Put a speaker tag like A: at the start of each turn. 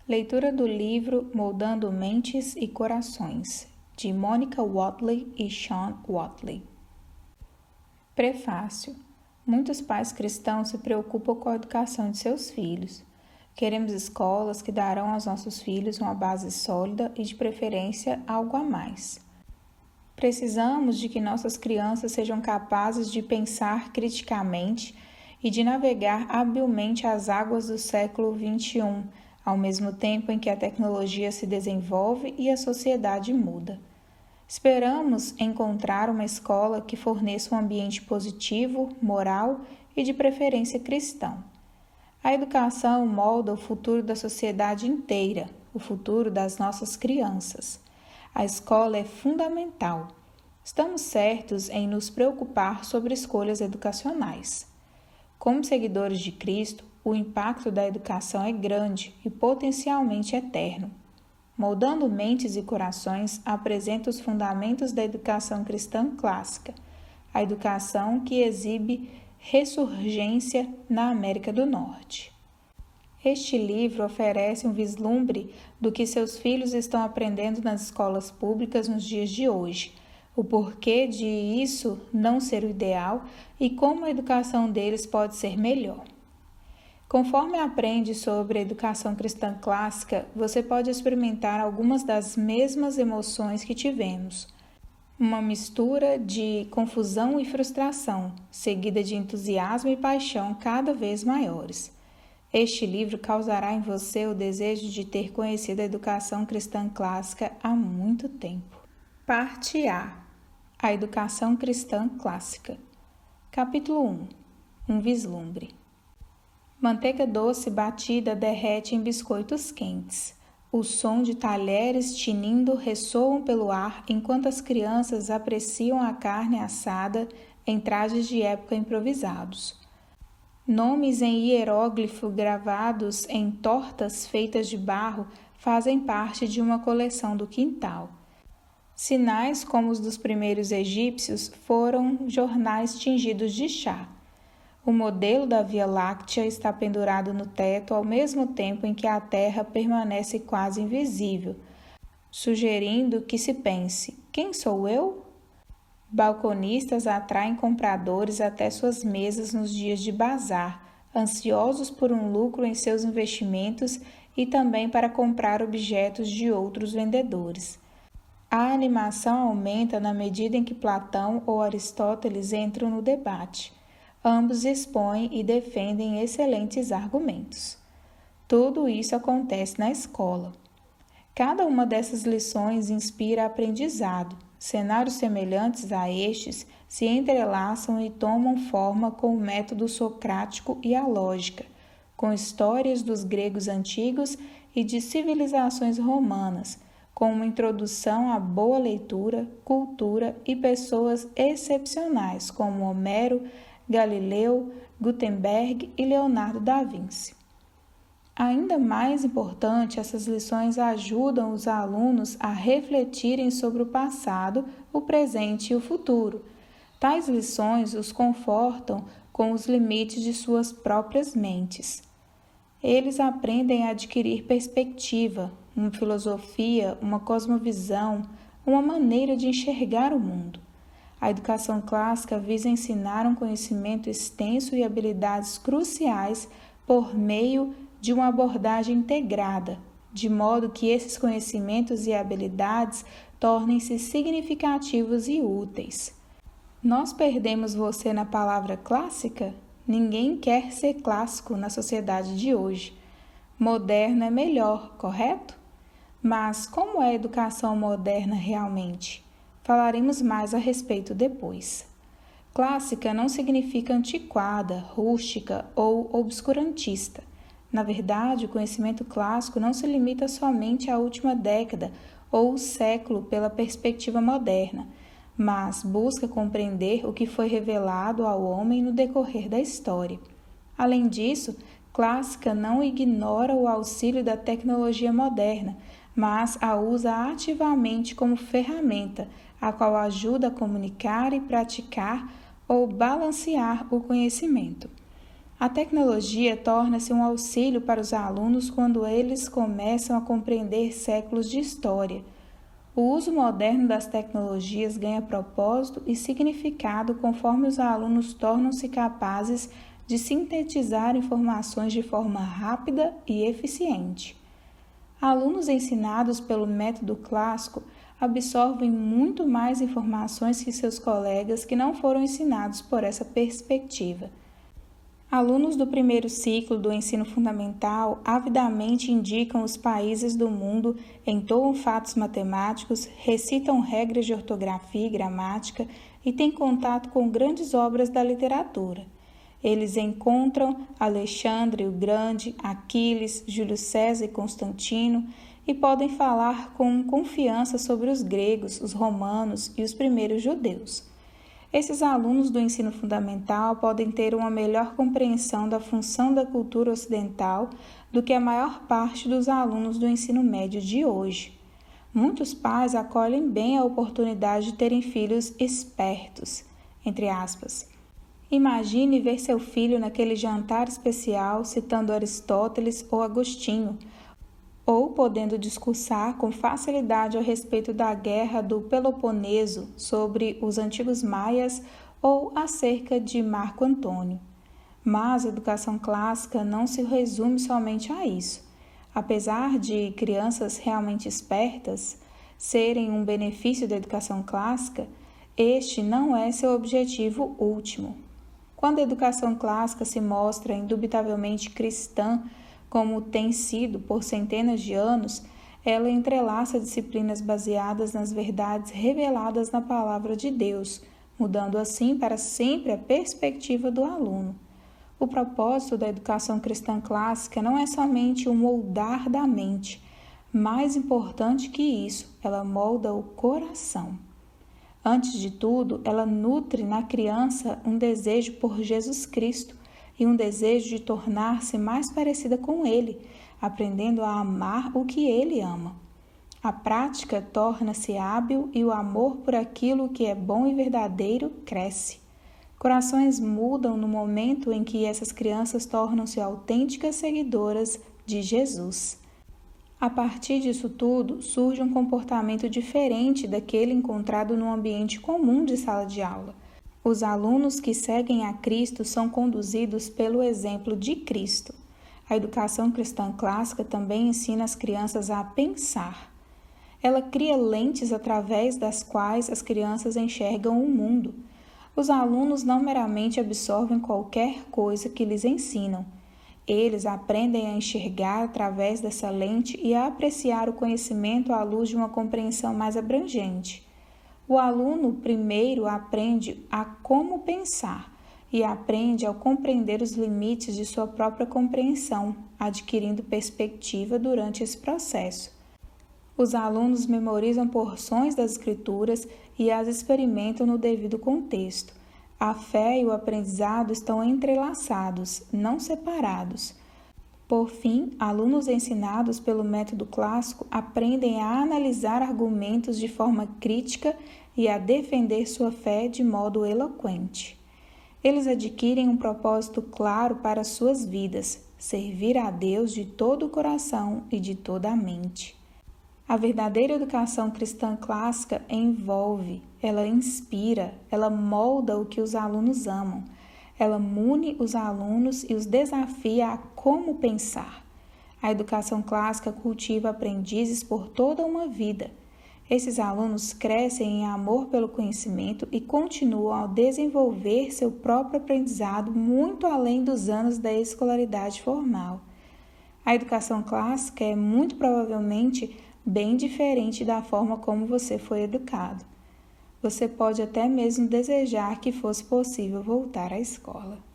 A: Leitura do livro Moldando Mentes e Corações, de Monica Whatley e Sean Whatley. Prefácio. Muitos pais cristãos se preocupam com a educação de seus filhos. Queremos escolas que darão aos nossos filhos uma base sólida e, de preferência, algo a mais. Precisamos de que nossas crianças sejam capazes de pensar criticamente e de navegar habilmente as águas do século XXI, ao mesmo tempo em que a tecnologia se desenvolve e a sociedade muda. Esperamos encontrar uma escola que forneça um ambiente positivo, moral e de preferência cristão. A educação molda o futuro da sociedade inteira, o futuro das nossas crianças. A escola é fundamental. Estamos certos em nos preocupar sobre escolhas educacionais. Como seguidores de Cristo, o impacto da educação é grande e potencialmente eterno. Moldando Mentes e Corações apresenta os fundamentos da educação cristã clássica, a educação que exibe ressurgência na América do Norte. Este livro oferece um vislumbre do que seus filhos estão aprendendo nas escolas públicas nos dias de hoje, o porquê de isso não ser o ideal e como a educação deles pode ser melhor. Conforme aprende sobre a educação cristã clássica, você pode experimentar algumas das mesmas emoções que tivemos. Uma mistura de confusão e frustração, seguida de entusiasmo e paixão cada vez maiores. Este livro causará em você o desejo de ter conhecido a educação cristã clássica há muito tempo. Parte A. A educação cristã clássica. Capítulo 1. Um vislumbre. Manteiga doce batida derrete em biscoitos quentes. O som de talheres tinindo ressoam pelo ar enquanto as crianças apreciam a carne assada em trajes de época improvisados. Nomes em hieróglifo gravados em tortas feitas de barro fazem parte de uma coleção do quintal. Sinais como os dos primeiros egípcios foram jornais tingidos de chá. O modelo da Via Láctea está pendurado no teto ao mesmo tempo em que a Terra permanece quase invisível, sugerindo que se pense: quem sou eu? Balconistas atraem compradores até suas mesas nos dias de bazar, ansiosos por um lucro em seus investimentos e também para comprar objetos de outros vendedores. A animação aumenta na medida em que Platão ou Aristóteles entram no debate. Ambos expõem e defendem excelentes argumentos. Tudo isso acontece na escola. Cada uma dessas lições inspira aprendizado. Cenários semelhantes a estes se entrelaçam e tomam forma com o método socrático e a lógica, com histórias dos gregos antigos e de civilizações romanas, com uma introdução à boa leitura, cultura e pessoas excepcionais como Homero, Galileu, Gutenberg e Leonardo da Vinci. Ainda mais importante, essas lições ajudam os alunos a refletirem sobre o passado, o presente e o futuro. Tais lições os confortam com os limites de suas próprias mentes. Eles aprendem a adquirir perspectiva, uma filosofia, uma cosmovisão, uma maneira de enxergar o mundo. A educação clássica visa ensinar um conhecimento extenso e habilidades cruciais por meio de uma abordagem integrada, de modo que esses conhecimentos e habilidades tornem-se significativos e úteis. Nós perdemos você na palavra clássica? Ninguém quer ser clássico na sociedade de hoje. Moderno é melhor, correto? Mas como é a educação moderna realmente? Falaremos mais a respeito depois. Clássica não significa antiquada, rústica ou obscurantista. Na verdade, o conhecimento clássico não se limita somente à última década ou século pela perspectiva moderna, mas busca compreender o que foi revelado ao homem no decorrer da história. Além disso, clássica não ignora o auxílio da tecnologia moderna, mas a usa ativamente como ferramenta, a qual ajuda a comunicar e praticar ou balancear o conhecimento. A tecnologia torna-se um auxílio para os alunos quando eles começam a compreender séculos de história. O uso moderno das tecnologias ganha propósito e significado conforme os alunos tornam-se capazes de sintetizar informações de forma rápida e eficiente. Alunos ensinados pelo método clássico absorvem muito mais informações que seus colegas que não foram ensinados por essa perspectiva. Alunos do primeiro ciclo do ensino fundamental avidamente indicam os países do mundo, entoam fatos matemáticos, recitam regras de ortografia e gramática e têm contato com grandes obras da literatura. Eles encontram Alexandre o Grande, Aquiles, Júlio César e Constantino e podem falar com confiança sobre os gregos, os romanos e os primeiros judeus. Esses alunos do ensino fundamental podem ter uma melhor compreensão da função da cultura ocidental do que a maior parte dos alunos do ensino médio de hoje. Muitos pais acolhem bem a oportunidade de terem filhos espertos, entre aspas. Imagine ver seu filho naquele jantar especial citando Aristóteles ou Agostinho, ou podendo discursar com facilidade a respeito da guerra do Peloponeso, sobre os antigos maias ou acerca de Marco Antônio. Mas a educação clássica não se resume somente a isso. Apesar de crianças realmente espertas serem um benefício da educação clássica, este não é seu objetivo último. Quando a educação clássica se mostra indubitavelmente cristã, como tem sido por centenas de anos, ela entrelaça disciplinas baseadas nas verdades reveladas na Palavra de Deus, mudando assim para sempre a perspectiva do aluno. O propósito da educação cristã clássica não é somente o moldar da mente. Mais importante que isso, ela molda o coração. Antes de tudo, ela nutre na criança um desejo por Jesus Cristo e um desejo de tornar-se mais parecida com Ele, aprendendo a amar o que Ele ama. A prática torna-se hábil e o amor por aquilo que é bom e verdadeiro cresce. Corações mudam no momento em que essas crianças tornam-se autênticas seguidoras de Jesus. A partir disso tudo, surge um comportamento diferente daquele encontrado no ambiente comum de sala de aula. Os alunos que seguem a Cristo são conduzidos pelo exemplo de Cristo. A educação cristã clássica também ensina as crianças a pensar. Ela cria lentes através das quais as crianças enxergam o mundo. Os alunos não meramente absorvem qualquer coisa que lhes ensinam. Eles aprendem a enxergar através dessa lente e a apreciar o conhecimento à luz de uma compreensão mais abrangente. O aluno primeiro aprende a como pensar e aprende a compreender os limites de sua própria compreensão, adquirindo perspectiva durante esse processo. Os alunos memorizam porções das escrituras e as experimentam no devido contexto. A fé e o aprendizado estão entrelaçados, não separados. Por fim, alunos ensinados pelo método clássico aprendem a analisar argumentos de forma crítica e a defender sua fé de modo eloquente. Eles adquirem um propósito claro para suas vidas, servir a Deus de todo o coração e de toda a mente. A verdadeira educação cristã clássica envolve, ela inspira, ela molda o que os alunos amam. Ela mune os alunos e os desafia a como pensar. A educação clássica cultiva aprendizes por toda uma vida. Esses alunos crescem em amor pelo conhecimento e continuam a desenvolver seu próprio aprendizado muito além dos anos da escolaridade formal. A educação clássica é muito provavelmente bem diferente da forma como você foi educado. Você pode até mesmo desejar que fosse possível voltar à escola.